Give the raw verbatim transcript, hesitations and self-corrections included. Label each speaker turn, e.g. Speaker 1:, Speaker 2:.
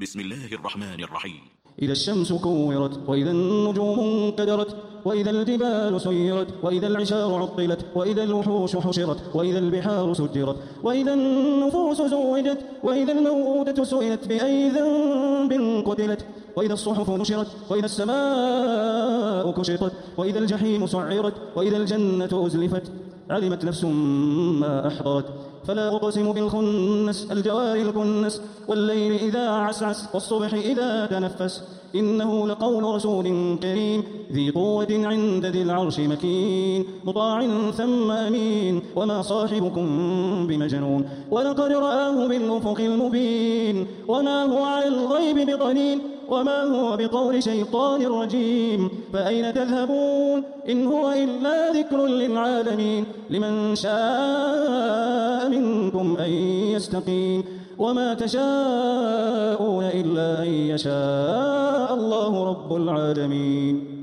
Speaker 1: بسم الله الرحمن الرحيم.
Speaker 2: إذا الشمس كورت وإذا النجوم انكدرت وإذا الجبال سيرت وإذا العشار عطلت وإذا الوحوش حشرت وإذا البحار سجرت وإذا النفوس زوجت وإذا الموءودة سئلت بأي ذنب قتلت وإذا الصحف نشرت وإذا السماء كشطت وإذا الجحيم سعرت وإذا الجنة أزلفت علمت نفس ما أحضرت. فلا أقسم بالخنس الجوار الكنس والليل إذا عسعس والصبح إذا تنفس إنه لقول رسول كريم ذي قوة عند ذي العرش مكين مطاع ثم أمين وما صاحبكم بمجنون ولقد رآه بالأفق المبين وما هو على الغيب بضنين وما هو بقول شيطان رجيم فأين تذهبون إن هو إلا ذكر للعالمين لمن شاء منكم أن يستقيم وما تشاءون إلا أن يشاء الله رب العالمين.